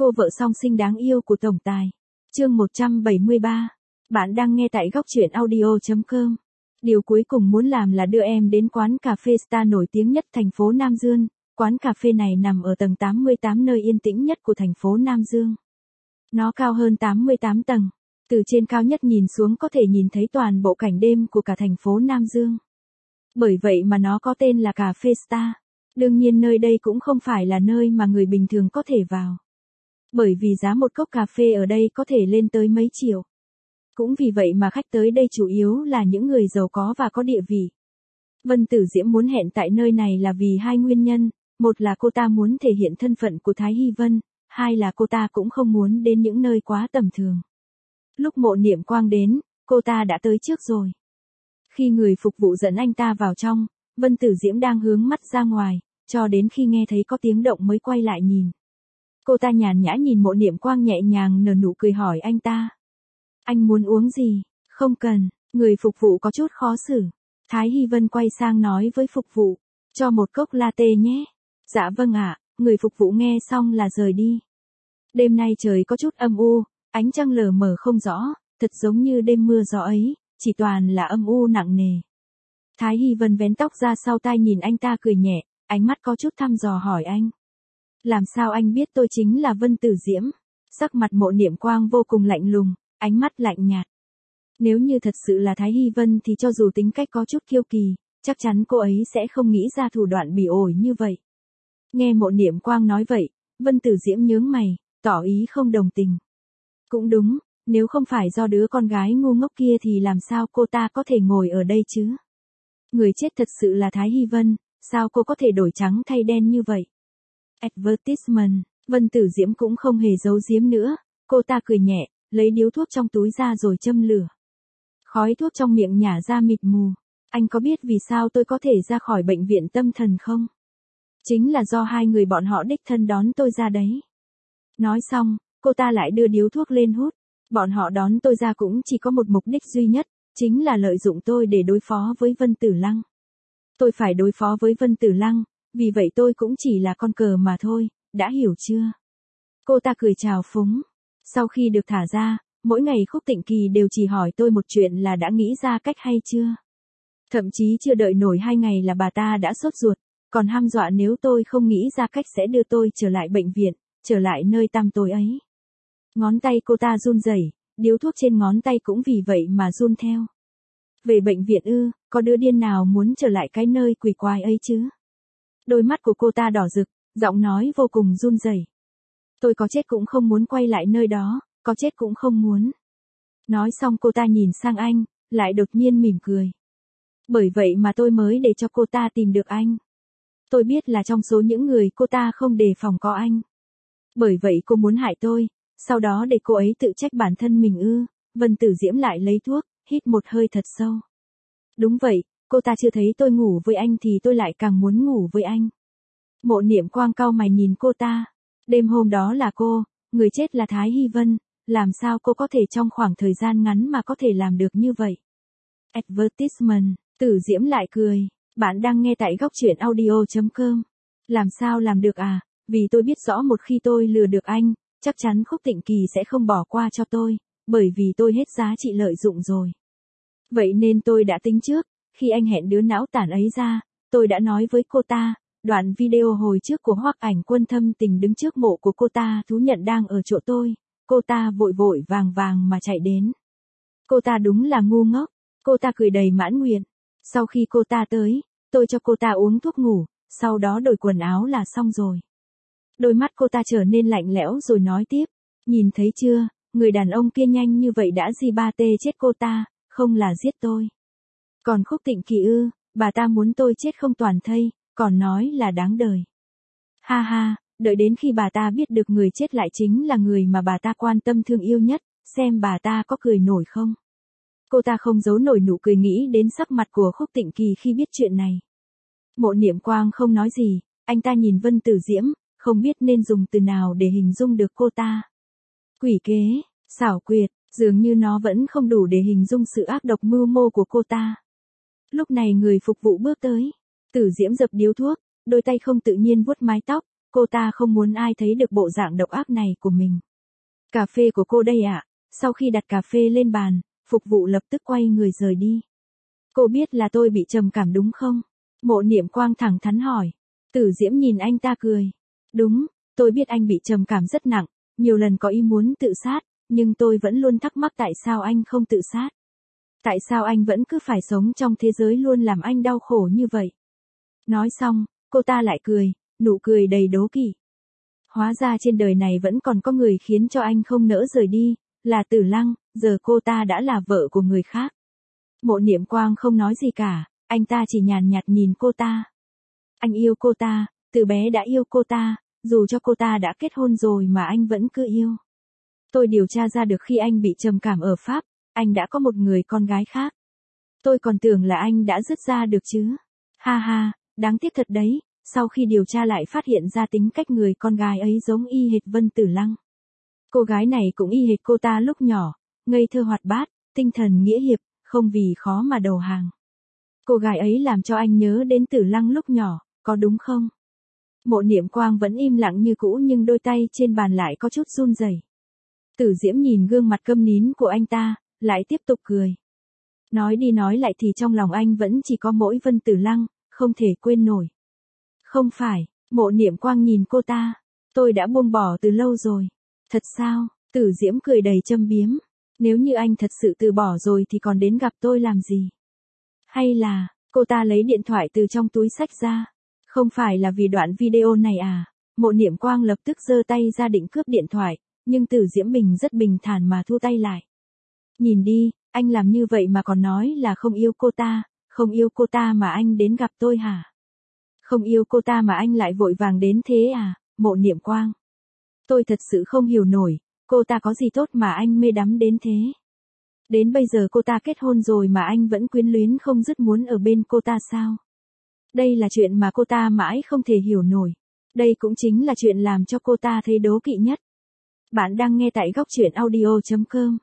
Cô vợ song sinh đáng yêu của tổng tài. Chương 173. Bạn đang nghe tại góc truyện audio.com. Điều cuối cùng muốn làm là đưa em đến quán cà phê Star nổi tiếng nhất thành phố Nam Dương. Quán cà phê này nằm ở tầng 88 nơi yên tĩnh nhất của thành phố Nam Dương. Nó cao hơn 88 tầng. Từ trên cao nhất nhìn xuống có thể nhìn thấy toàn bộ cảnh đêm của cả thành phố Nam Dương. Bởi vậy mà nó có tên là cà phê Star. Đương nhiên nơi đây cũng không phải là nơi mà người bình thường có thể vào. Bởi vì giá một cốc cà phê ở đây có thể lên tới mấy triệu. Cũng vì vậy mà khách tới đây chủ yếu là những người giàu có và có địa vị. Vân Tử Diễm muốn hẹn tại nơi này là vì hai nguyên nhân, một là cô ta muốn thể hiện thân phận của Thái Hy Vân, hai là cô ta cũng không muốn đến những nơi quá tầm thường. Lúc Mộ Niệm Quang đến, cô ta đã tới trước rồi. Khi người phục vụ dẫn anh ta vào trong, Vân Tử Diễm đang hướng mắt ra ngoài, cho đến khi nghe thấy có tiếng động mới quay lại nhìn. Cô ta nhàn nhã nhìn Mộ Niệm Quang nhẹ nhàng nở nụ cười hỏi anh ta. Anh muốn uống gì? Không cần, người phục vụ có chút khó xử. Thái Hy Vân quay sang nói với phục vụ, cho một cốc latte nhé. Dạ vâng ạ, người phục vụ nghe xong là rời đi. Đêm nay trời có chút âm u, ánh trăng lờ mờ không rõ, thật giống như đêm mưa gió ấy, chỉ toàn là âm u nặng nề. Thái Hy Vân vén tóc ra sau tai nhìn anh ta cười nhẹ, ánh mắt có chút thăm dò hỏi anh. Làm sao anh biết tôi chính là Vân Tử Diễm? Sắc mặt Mộ Niệm Quang vô cùng lạnh lùng, ánh mắt lạnh nhạt. Nếu như thật sự là Thái Hy Vân thì cho dù tính cách có chút kiêu kỳ, chắc chắn cô ấy sẽ không nghĩ ra thủ đoạn bỉ ổi như vậy. Nghe Mộ Niệm Quang nói vậy, Vân Tử Diễm nhướng mày, tỏ ý không đồng tình. Cũng đúng, nếu không phải do đứa con gái ngu ngốc kia thì làm sao cô ta có thể ngồi ở đây chứ? Người chết thật sự là Thái Hy Vân, sao cô có thể đổi trắng thay đen như vậy? Advertisement, Vân Tử Diễm cũng không hề giấu giếm nữa, cô ta cười nhẹ, lấy điếu thuốc trong túi ra rồi châm lửa. Khói thuốc trong miệng nhả ra mịt mù. Anh có biết vì sao tôi có thể ra khỏi bệnh viện tâm thần không? Chính là do hai người bọn họ đích thân đón tôi ra đấy. Nói xong, cô ta lại đưa điếu thuốc lên hút. Bọn họ đón tôi ra cũng chỉ có một mục đích duy nhất, chính là lợi dụng tôi để đối phó với Vân Tử Lăng. Tôi phải đối phó với Vân Tử Lăng, vì vậy tôi cũng chỉ là con cờ mà thôi, đã hiểu chưa? Cô ta cười trào phúng. Sau khi được thả ra, mỗi ngày Khúc Tịnh Kỳ đều chỉ hỏi tôi một chuyện là đã nghĩ ra cách hay chưa. Thậm chí chưa đợi nổi 2 ngày là bà ta đã sốt ruột, còn hăm dọa nếu tôi không nghĩ ra cách sẽ đưa tôi trở lại bệnh viện, trở lại nơi tăm tối ấy. Ngón tay cô ta run rẩy, điếu thuốc trên ngón tay cũng vì vậy mà run theo. Về bệnh viện ư, có đứa điên nào muốn trở lại cái nơi quỷ quái ấy chứ? Đôi mắt của cô ta đỏ rực, giọng nói vô cùng run rẩy. Tôi có chết cũng không muốn quay lại nơi đó, có chết cũng không muốn. Nói xong cô ta nhìn sang anh, lại đột nhiên mỉm cười. Bởi vậy mà tôi mới để cho cô ta tìm được anh. Tôi biết là trong số những người cô ta không đề phòng có anh. Bởi vậy cô muốn hại tôi, sau đó để cô ấy tự trách bản thân mình ư? Vân Tử Diễm lại lấy thuốc, hít một hơi thật sâu. Đúng vậy, cô ta chưa thấy tôi ngủ với anh thì tôi lại càng muốn ngủ với anh. Mộ Niệm Quang cau mày nhìn cô ta. Đêm hôm đó là cô, người chết là Thái Hy Vân, làm sao cô có thể trong khoảng thời gian ngắn mà có thể làm được như vậy? Advertisement, Tử Diễm lại cười, bạn đang nghe tại góc truyện audio.com. Làm sao làm được à? Vì tôi biết rõ một khi tôi lừa được anh, chắc chắn Khúc Tịnh Kỳ sẽ không bỏ qua cho tôi, bởi vì tôi hết giá trị lợi dụng rồi. Vậy nên tôi đã tính trước, khi anh hẹn đứa não tản ấy ra, tôi đã nói với cô ta. Đoạn video hồi trước của Hoắc Ảnh Quân thâm tình đứng trước mộ của cô ta thú nhận đang ở chỗ tôi, cô ta vội vội vàng vàng mà chạy đến. Cô ta đúng là ngu ngốc, cô ta cười đầy mãn nguyện. Sau khi cô ta tới, tôi cho cô ta uống thuốc ngủ, sau đó đổi quần áo là xong rồi. Đôi mắt cô ta trở nên lạnh lẽo rồi nói tiếp, nhìn thấy chưa, người đàn ông kia nhanh như vậy đã tê chết cô ta, không là giết tôi. Còn Khúc Tịnh Kỳ ư, bà ta muốn tôi chết không toàn thây. Còn nói là đáng đời. Ha ha, đợi đến khi bà ta biết được người chết lại chính là người mà bà ta quan tâm thương yêu nhất, xem bà ta có cười nổi không. Cô ta không giấu nổi nụ cười nghĩ đến sắc mặt của Khúc Tịnh Kỳ khi biết chuyện này. Mộ Niệm Quang không nói gì, anh ta nhìn Vân Tử Diễm, không biết nên dùng từ nào để hình dung được cô ta. Quỷ kế, xảo quyệt, dường như nó vẫn không đủ để hình dung sự ác độc mưu mô của cô ta. Lúc này người phục vụ bước tới. Tử Diễm dập điếu thuốc, đôi tay không tự nhiên vuốt mái tóc, cô ta không muốn ai thấy được bộ dạng độc ác này của mình. Cà phê của cô đây ạ. Sau khi đặt cà phê lên bàn, phục vụ lập tức quay người rời đi. Cô biết là tôi bị trầm cảm đúng không? Mộ Niệm Quang thẳng thắn hỏi. Tử Diễm nhìn anh ta cười. Đúng, tôi biết anh bị trầm cảm rất nặng, nhiều lần có ý muốn tự sát, nhưng tôi vẫn luôn thắc mắc tại sao anh không tự sát. Tại sao anh vẫn cứ phải sống trong thế giới luôn làm anh đau khổ như vậy? Nói xong, cô ta lại cười, nụ cười đầy đố kỵ. Hóa ra trên đời này vẫn còn có người khiến cho anh không nỡ rời đi, là Tử Lăng, giờ cô ta đã là vợ của người khác. Mộ Niệm Quang không nói gì cả, anh ta chỉ nhàn nhạt nhìn cô ta. Anh yêu cô ta, từ bé đã yêu cô ta, dù cho cô ta đã kết hôn rồi mà anh vẫn cứ yêu. Tôi điều tra ra được khi anh bị trầm cảm ở Pháp, anh đã có một người con gái khác. Tôi còn tưởng là anh đã dứt ra được chứ. Ha ha, đáng tiếc thật đấy, sau khi điều tra lại phát hiện ra tính cách người con gái ấy giống y hệt Vân Tử Lăng. Cô gái này cũng y hệt cô ta lúc nhỏ, ngây thơ hoạt bát, tinh thần nghĩa hiệp, không vì khó mà đầu hàng. Cô gái ấy làm cho anh nhớ đến Tử Lăng lúc nhỏ, có đúng không? Mộ Niệm Quang vẫn im lặng như cũ nhưng đôi tay trên bàn lại có chút run rẩy. Tử Diễm nhìn gương mặt câm nín của anh ta, lại tiếp tục cười. Nói đi nói lại thì trong lòng anh vẫn chỉ có mỗi Vân Tử Lăng, không thể quên nổi. Không phải, Mộ Niệm Quang nhìn cô ta. Tôi đã buông bỏ từ lâu rồi. Thật sao? Tử Diễm cười đầy châm biếm. Nếu như anh thật sự từ bỏ rồi thì còn đến gặp tôi làm gì? Hay là, cô ta lấy điện thoại từ trong túi xách ra. Không phải là vì đoạn video này à? Mộ Niệm Quang lập tức giơ tay ra định cướp điện thoại, nhưng Tử Diễm Bình rất bình thản mà thu tay lại. Nhìn đi, anh làm như vậy mà còn nói là không yêu cô ta, không yêu cô ta mà anh đến gặp tôi hả? Không yêu cô ta mà anh lại vội vàng đến thế à, Mộ Niệm Quang? Tôi thật sự không hiểu nổi, cô ta có gì tốt mà anh mê đắm đến thế? Đến bây giờ cô ta kết hôn rồi mà anh vẫn quyến luyến không dứt muốn ở bên cô ta sao? Đây là chuyện mà cô ta mãi không thể hiểu nổi. Đây cũng chính là chuyện làm cho cô ta thấy đố kỵ nhất. Bạn đang nghe tại góc truyện audio.com.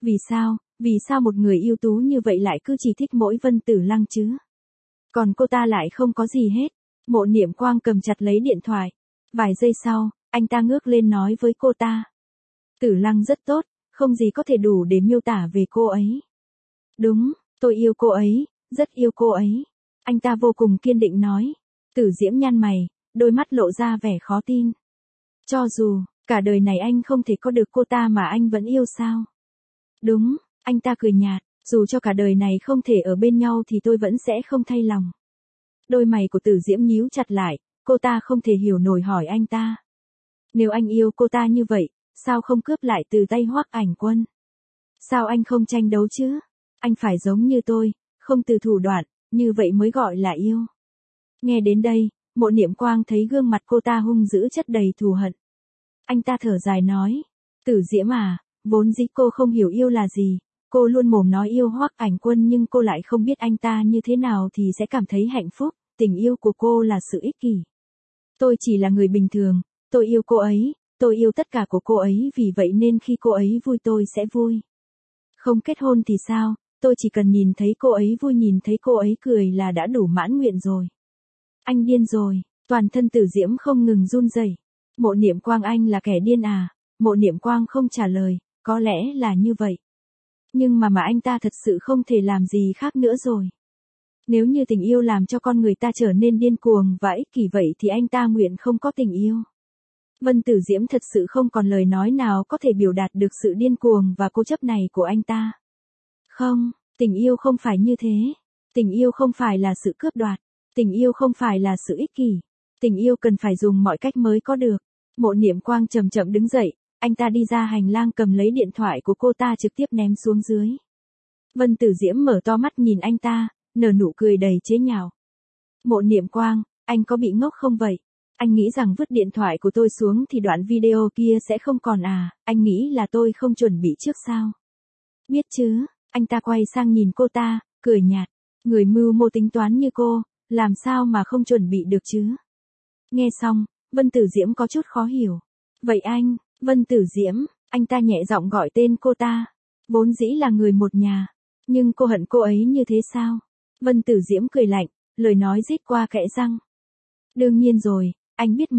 Vì sao một người ưu tú như vậy lại cứ chỉ thích mỗi Vân Tử Lăng chứ? Còn cô ta lại không có gì hết. Mộ Niệm Quang cầm chặt lấy điện thoại. Vài giây sau, anh ta ngước lên nói với cô ta. Tử Lăng rất tốt, không gì có thể đủ để miêu tả về cô ấy. Đúng, tôi yêu cô ấy, rất yêu cô ấy. Anh ta vô cùng kiên định nói. Tử Diễm nhăn mày, đôi mắt lộ ra vẻ khó tin. Cho dù, cả đời này anh không thể có được cô ta mà anh vẫn yêu sao? Đúng, anh ta cười nhạt, dù cho cả đời này không thể ở bên nhau thì tôi vẫn sẽ không thay lòng. Đôi mày của Tử Diễm nhíu chặt lại, cô ta không thể hiểu nổi hỏi anh ta. Nếu anh yêu cô ta như vậy, sao không cướp lại từ tay Hoắc Ảnh Quân? Sao anh không tranh đấu chứ? Anh phải giống như tôi, không từ thủ đoạn, như vậy mới gọi là yêu. Nghe đến đây, Mộ Niệm Quang thấy gương mặt cô ta hung dữ chất đầy thù hận. Anh ta thở dài nói, Tử Diễm à, vốn dĩ cô không hiểu yêu là gì, cô luôn mồm nói yêu Hoắc Ảnh Quân nhưng cô lại không biết anh ta như thế nào thì sẽ cảm thấy hạnh phúc, tình yêu của cô là sự ích kỷ. Tôi chỉ là người bình thường, tôi yêu cô ấy, tôi yêu tất cả của cô ấy vì vậy nên khi cô ấy vui tôi sẽ vui. Không kết hôn thì sao, tôi chỉ cần nhìn thấy cô ấy vui nhìn thấy cô ấy cười là đã đủ mãn nguyện rồi. Anh điên rồi, toàn thân Tử Diễm không ngừng run rẩy. Mộ Niệm Quang anh là kẻ điên à? Mộ Niệm Quang không trả lời, có lẽ là như vậy. Nhưng mà anh ta thật sự không thể làm gì khác nữa rồi. Nếu như tình yêu làm cho con người ta trở nên điên cuồng và ích kỷ vậy thì anh ta nguyện không có tình yêu. Vân Tử Diễm thật sự không còn lời nói nào có thể biểu đạt được sự điên cuồng và cố chấp này của anh ta. Không, tình yêu không phải như thế. Tình yêu không phải là sự cướp đoạt. Tình yêu không phải là sự ích kỷ. Tình yêu cần phải dùng mọi cách mới có được. Mộ Niệm Quang chậm chậm đứng dậy, anh ta đi ra hành lang cầm lấy điện thoại của cô ta trực tiếp ném xuống dưới. Vân Tử Diễm mở to mắt nhìn anh ta, nở nụ cười đầy chế nhạo. Mộ Niệm Quang, anh có bị ngốc không vậy? Anh nghĩ rằng vứt điện thoại của tôi xuống thì đoạn video kia sẽ không còn à, anh nghĩ là tôi không chuẩn bị trước sao? Biết chứ, anh ta quay sang nhìn cô ta, cười nhạt. Người mưu mô tính toán như cô, làm sao mà không chuẩn bị được chứ? Nghe xong, Vân Tử Diễm có chút khó hiểu. Vậy anh, Vân Tử Diễm, anh ta nhẹ giọng gọi tên cô ta. Vốn dĩ là người một nhà, nhưng cô hận cô ấy như thế sao? Vân Tử Diễm cười lạnh, lời nói rít qua kẽ răng. Đương nhiên rồi, anh biết mà,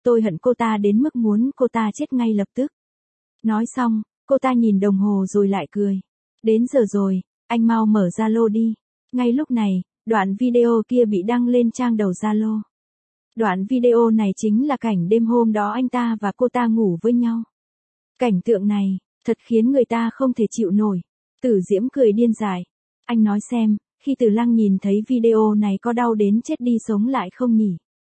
tôi hận cô ta đến mức muốn cô ta chết ngay lập tức. Nói xong, cô ta nhìn đồng hồ rồi lại cười. Đến giờ rồi, anh mau mở Zalo đi. Ngay lúc này, đoạn video kia bị đăng lên trang đầu Zalo. Đoạn video này chính là cảnh đêm hôm đó anh ta và cô ta ngủ với nhau. Cảnh tượng này, thật khiến người ta không thể chịu nổi. Tử Diễm cười điên dại. Anh nói xem, khi Từ Lăng nhìn thấy video này có đau đến chết đi sống lại không nhỉ?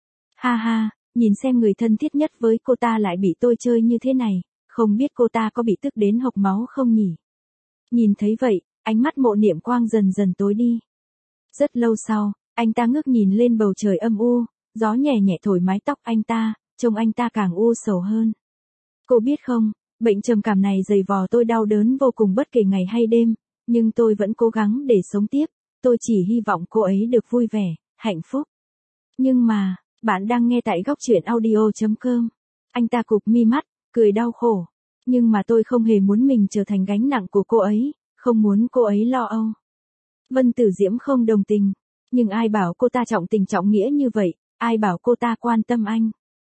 Ha ha, nhìn xem người thân thiết nhất với cô ta lại bị tôi chơi như thế này, không biết cô ta có bị tức đến hộc máu không nhỉ? Nhìn thấy vậy, ánh mắt Mộ Niệm Quang dần dần tối đi. Rất lâu sau, anh ta ngước nhìn lên bầu trời âm u, gió nhẹ nhẹ thổi mái tóc anh ta, trông anh ta càng u sầu hơn. Cô biết không, bệnh trầm cảm này giày vò tôi đau đớn vô cùng bất kể ngày hay đêm, nhưng tôi vẫn cố gắng để sống tiếp, tôi chỉ hy vọng cô ấy được vui vẻ, hạnh phúc. Nhưng mà, bạn đang nghe tại góc truyện audio.com. Anh ta cụp mi mắt, cười đau khổ. Nhưng mà tôi không hề muốn mình trở thành gánh nặng của cô ấy, không muốn cô ấy lo âu. Vân Tử Diễm không đồng tình. Nhưng ai bảo cô ta trọng tình trọng nghĩa như vậy, ai bảo cô ta quan tâm anh.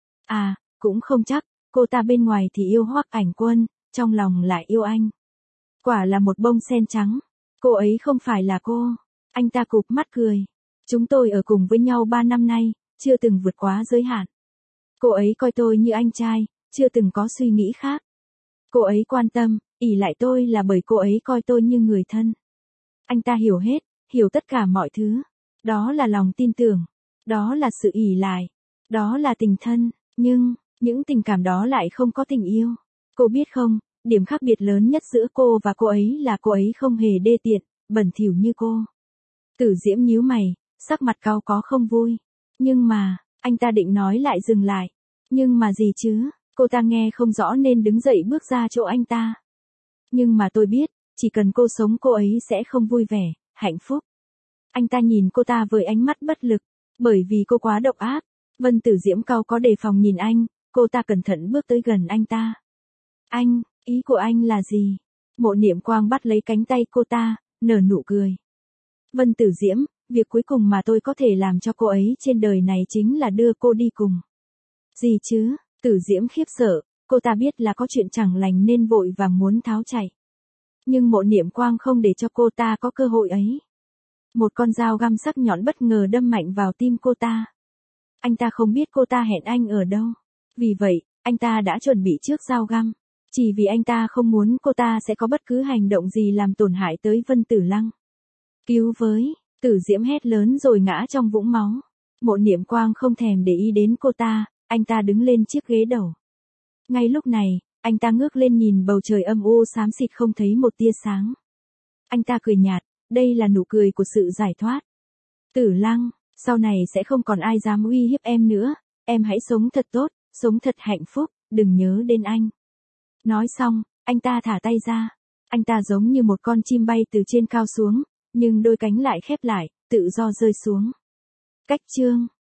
À, cũng không chắc, cô ta bên ngoài thì yêu Hoắc Ảnh Quân, trong lòng lại yêu anh. Quả là một bông sen trắng. Cô ấy không phải là cô. Anh ta cụp mắt cười. Chúng tôi ở cùng với nhau 3 năm nay, chưa từng vượt quá giới hạn. Cô ấy coi tôi như anh trai, chưa từng có suy nghĩ khác. Cô ấy quan tâm, ỷ lại tôi là bởi cô ấy coi tôi như người thân. Anh ta hiểu hết, hiểu tất cả mọi thứ. Đó là lòng tin tưởng. Đó là sự ỷ lại. Đó là tình thân. Nhưng, những tình cảm đó lại không có tình yêu. Cô biết không, điểm khác biệt lớn nhất giữa cô và cô ấy là cô ấy không hề đê tiện, bẩn thỉu như cô. Tử Diễm nhíu mày, sắc mặt cau có không vui. Nhưng mà, anh ta định nói lại dừng lại. Nhưng mà gì chứ, cô ta nghe không rõ nên đứng dậy bước ra chỗ anh ta. Nhưng mà tôi biết, chỉ cần cô sống cô ấy sẽ không vui vẻ, hạnh phúc. Anh ta nhìn cô ta với ánh mắt bất lực, bởi vì cô quá độc ác. Vân Tử Diễm cau có đề phòng nhìn anh, cô ta cẩn thận bước tới gần anh ta. Anh, ý của anh là gì? Mộ Niệm Quang bắt lấy cánh tay cô ta, nở nụ cười. Vân Tử Diễm, việc cuối cùng mà tôi có thể làm cho cô ấy trên đời này chính là đưa cô đi cùng. Gì chứ? Tử Diễm khiếp sợ, cô ta biết là có chuyện chẳng lành nên vội vàng muốn tháo chạy. Nhưng Mộ Niệm Quang không để cho cô ta có cơ hội ấy. Một con dao găm sắc nhọn bất ngờ đâm mạnh vào tim cô ta. Anh ta không biết cô ta hẹn anh ở đâu. Vì vậy, anh ta đã chuẩn bị trước dao găm. Chỉ vì anh ta không muốn cô ta sẽ có bất cứ hành động gì làm tổn hại tới Vân Tử Lăng. Cứu với, Tử Diễm hét lớn rồi ngã trong vũng máu. Mộ Niệm Quang không thèm để ý đến cô ta, anh ta đứng lên chiếc ghế đầu. Ngay lúc này, anh ta ngước lên nhìn bầu trời âm u xám xịt không thấy một tia sáng. Anh ta cười nhạt, đây là nụ cười của sự giải thoát. Tử Lăng, sau này sẽ không còn ai dám uy hiếp em nữa, em hãy sống thật tốt, sống thật hạnh phúc, đừng nhớ đến anh. Nói xong, anh ta thả tay ra. Anh ta giống như một con chim bay từ trên cao xuống, nhưng đôi cánh lại khép lại, tự do rơi xuống. Cách chương